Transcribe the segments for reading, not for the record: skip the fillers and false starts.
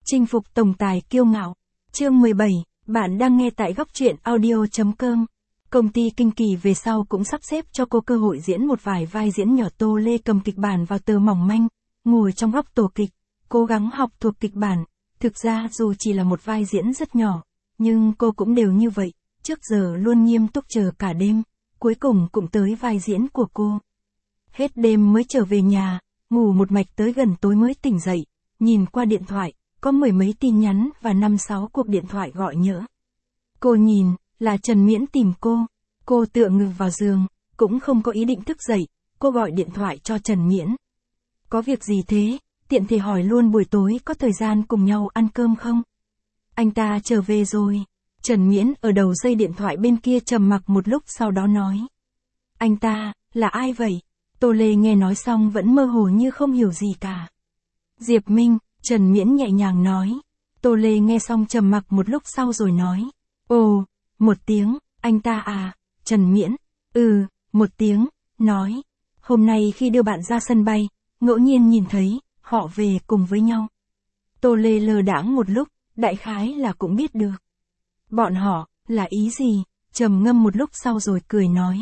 Chinh phục tổng tài kiêu ngạo. Chương 17, bạn đang nghe tại góc truyện audio.com. Công ty Kinh Kỳ về sau cũng sắp xếp cho cô cơ hội diễn một vài vai diễn nhỏ. Tô Lê cầm kịch bản vào tờ mỏng manh, ngồi trong góc tổ kịch, cố gắng học thuộc kịch bản. Thực ra dù chỉ là một vai diễn rất nhỏ, nhưng cô cũng đều như vậy, trước giờ luôn nghiêm túc chờ cả đêm, cuối cùng cũng tới vai diễn của cô. Hết đêm mới trở về nhà, ngủ một mạch tới gần tối mới tỉnh dậy, nhìn qua điện thoại, có mười mấy tin nhắn và 5-6 cuộc điện thoại gọi nhỡ. Cô nhìn, là Trần Miễn tìm cô tựa ngực vào giường, cũng không có ý định thức dậy, cô gọi điện thoại cho Trần Miễn. Có việc gì thế, tiện thể hỏi luôn buổi tối có thời gian cùng nhau ăn cơm không? Anh ta trở về rồi. Trần Miễn ở đầu dây điện thoại bên kia trầm mặc một lúc sau đó nói. Anh ta, là ai vậy? Tô Lê nghe nói xong vẫn mơ hồ như không hiểu gì cả. Diệp Minh, Trần Miễn nhẹ nhàng nói. Tô Lê nghe xong trầm mặc một lúc sau rồi nói. Ồ, một tiếng, anh ta à? Trần Miễn, một tiếng, nói. Hôm nay khi đưa bạn ra sân bay, ngẫu nhiên nhìn thấy, họ về cùng với nhau. Tô Lê lờ đãng một lúc, đại khái là cũng biết được. Bọn họ, là ý gì? Trầm ngâm một lúc sau rồi cười nói.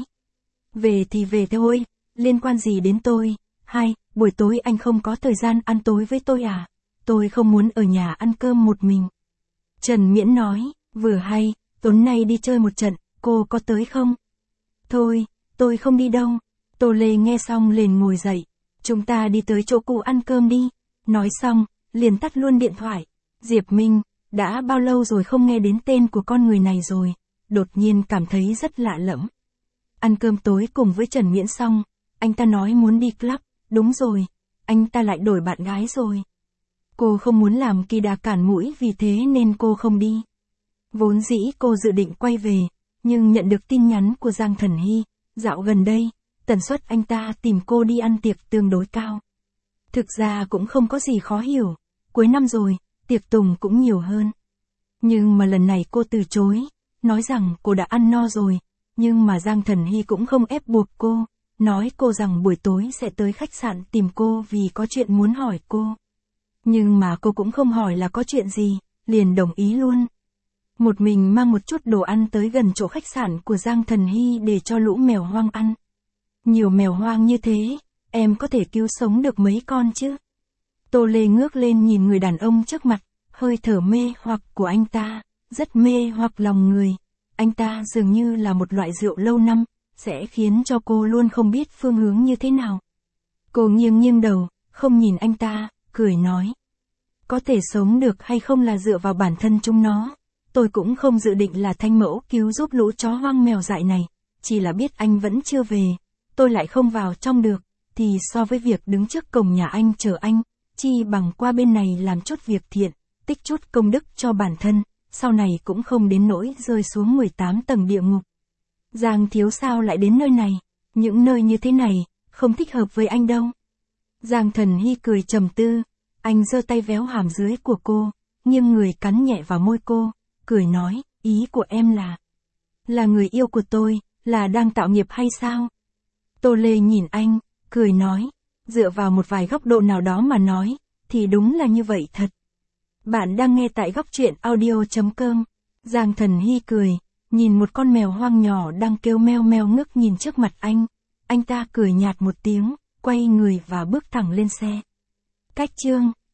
Về thì về thôi, liên quan gì đến tôi? Buổi tối anh không có thời gian ăn tối với tôi à? Tôi không muốn ở nhà ăn cơm một mình. Trần Miễn nói, vừa hay, tối nay đi chơi một trận, cô có tới không? Thôi, tôi không đi đâu. Tô Lê nghe xong liền ngồi dậy. Chúng ta đi tới chỗ cũ ăn cơm đi. Nói xong, liền tắt luôn điện thoại. Diệp Minh, đã bao lâu rồi không nghe đến tên của con người này rồi, đột nhiên cảm thấy rất lạ lẫm. Ăn cơm tối cùng với Trần Miễn xong, anh ta nói muốn đi club, đúng rồi, anh ta lại đổi bạn gái rồi. Cô không muốn làm kỳ đà cản mũi vì thế nên cô không đi. Vốn dĩ cô dự định quay về, nhưng nhận được tin nhắn của Giang Thần Hy, dạo gần đây, tần suất anh ta tìm cô đi ăn tiệc tương đối cao. Thực ra cũng không có gì khó hiểu, cuối năm rồi, tiệc tùng cũng nhiều hơn. Nhưng mà lần này cô từ chối, nói rằng cô đã ăn no rồi, nhưng mà Giang Thần Hy cũng không ép buộc cô, nói cô rằng buổi tối sẽ tới khách sạn tìm cô vì có chuyện muốn hỏi cô. Nhưng mà cô cũng không hỏi là có chuyện gì, liền đồng ý luôn. Một mình mang một chút đồ ăn tới gần chỗ khách sạn của Giang Thần Hy để cho lũ mèo hoang ăn. Nhiều mèo hoang như thế, em có thể cứu sống được mấy con chứ? Tô Lê ngước lên nhìn người đàn ông trước mặt, hơi thở mê hoặc của anh ta, rất mê hoặc lòng người. Anh ta dường như là một loại rượu lâu năm, sẽ khiến cho cô luôn không biết phương hướng như thế nào. Cô nghiêng đầu, không nhìn anh ta, cười nói. Có thể sống được hay không là dựa vào bản thân chúng nó. Tôi cũng không dự định là thanh mẫu cứu giúp lũ chó hoang mèo dại này, chỉ là biết anh vẫn chưa về, tôi lại không vào trong được, thì so với việc đứng trước cổng nhà anh chờ anh, chi bằng qua bên này làm chút việc thiện, tích chút công đức cho bản thân, sau này cũng không đến nỗi rơi xuống 18 tầng địa ngục. Giang thiếu sao lại đến nơi này, những nơi như thế này, không thích hợp với anh đâu. Giang Thần Hy cười trầm tư, anh giơ tay véo hàm dưới của cô, nghiêng người cắn nhẹ vào môi cô, cười nói, ý của em là người yêu của tôi, là đang tạo nghiệp hay sao? Tô Lê nhìn anh, cười nói, dựa vào một vài góc độ nào đó mà nói, thì đúng là như vậy thật. Bạn đang nghe tại góc truyện audio.com. Giang Thần Hy cười, nhìn một con mèo hoang nhỏ đang kêu meo meo ngước nhìn trước mặt anh ta cười nhạt một tiếng, quay người và bước thẳng lên xe. Cách chương